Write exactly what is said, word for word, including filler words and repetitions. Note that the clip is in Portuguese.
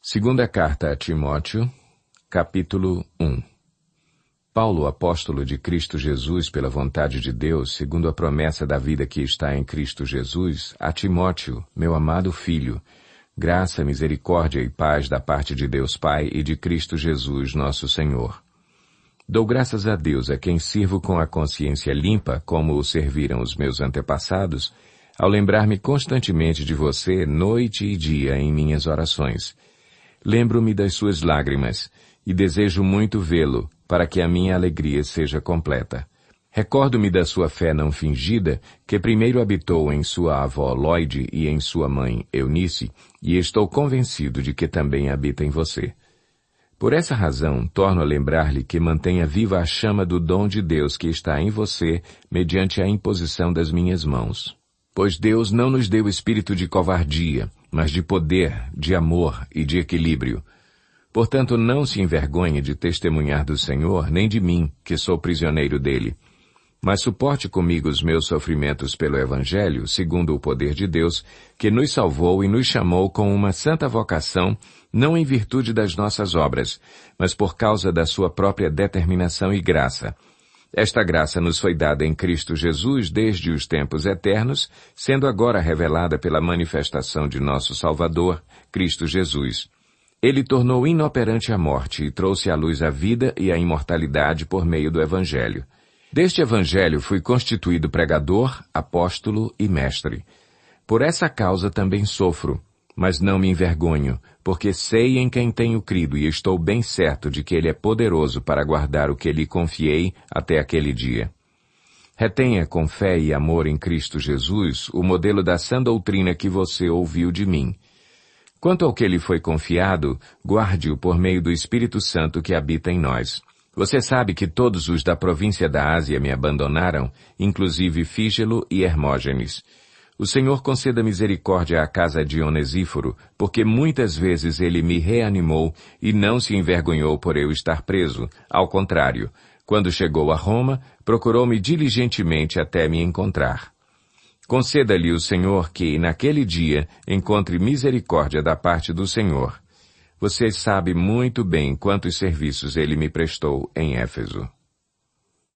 Segunda carta a Timóteo, capítulo um. Paulo, apóstolo de Cristo Jesus pela vontade de Deus, segundo a promessa da vida que está em Cristo Jesus, a Timóteo, meu amado filho, graça, misericórdia e paz da parte de Deus Pai e de Cristo Jesus, nosso Senhor. Dou graças a Deus a quem sirvo com a consciência limpa, como o serviram os meus antepassados, ao lembrar-me constantemente de você, noite e dia, em minhas orações. Lembro-me das suas lágrimas, e desejo muito vê-lo, para que a minha alegria seja completa. Recordo-me da sua fé não fingida, que primeiro habitou em sua avó Loide e em sua mãe Eunice, e estou convencido de que também habita em você. Por essa razão, torno a lembrar-lhe que mantenha viva a chama do dom de Deus que está em você, mediante a imposição das minhas mãos. Pois Deus não nos deu espírito de covardia, mas de poder, de amor e de equilíbrio. Portanto, não se envergonhe de testemunhar do Senhor, nem de mim, que sou prisioneiro dele. Mas suporte comigo os meus sofrimentos pelo Evangelho, segundo o poder de Deus, que nos salvou e nos chamou com uma santa vocação, não em virtude das nossas obras, mas por causa da sua própria determinação e graça. Esta graça nos foi dada em Cristo Jesus desde os tempos eternos, sendo agora revelada pela manifestação de nosso Salvador, Cristo Jesus. Ele tornou inoperante a morte e trouxe à luz a vida e a imortalidade por meio do Evangelho. Deste Evangelho fui constituído pregador, apóstolo e mestre. Por essa causa também sofro, mas não me envergonho, porque sei em quem tenho crido e estou bem certo de que Ele é poderoso para guardar o que lhe confiei até aquele dia. Retenha com fé e amor em Cristo Jesus o modelo da sã doutrina que você ouviu de mim. Quanto ao que lhe foi confiado, guarde-o por meio do Espírito Santo que habita em nós. Você sabe que todos os da província da Ásia me abandonaram, inclusive Fígelo e Hermógenes. O Senhor conceda misericórdia à casa de Onesíforo, porque muitas vezes ele me reanimou e não se envergonhou por eu estar preso. Ao contrário, quando chegou a Roma, procurou-me diligentemente até me encontrar. Conceda-lhe o Senhor que, naquele dia, encontre misericórdia da parte do Senhor. Você sabe muito bem quantos serviços ele me prestou em Éfeso.